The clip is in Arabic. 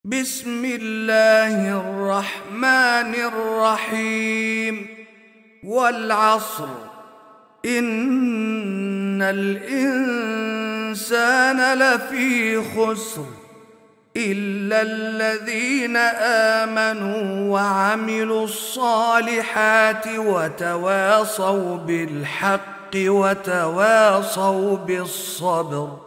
بسم الله الرحمن الرحيم. والعصر إن الإنسان لفي خسر إلا الذين آمنوا وعملوا الصالحات وتواصوا بالحق وتواصوا بالصبر.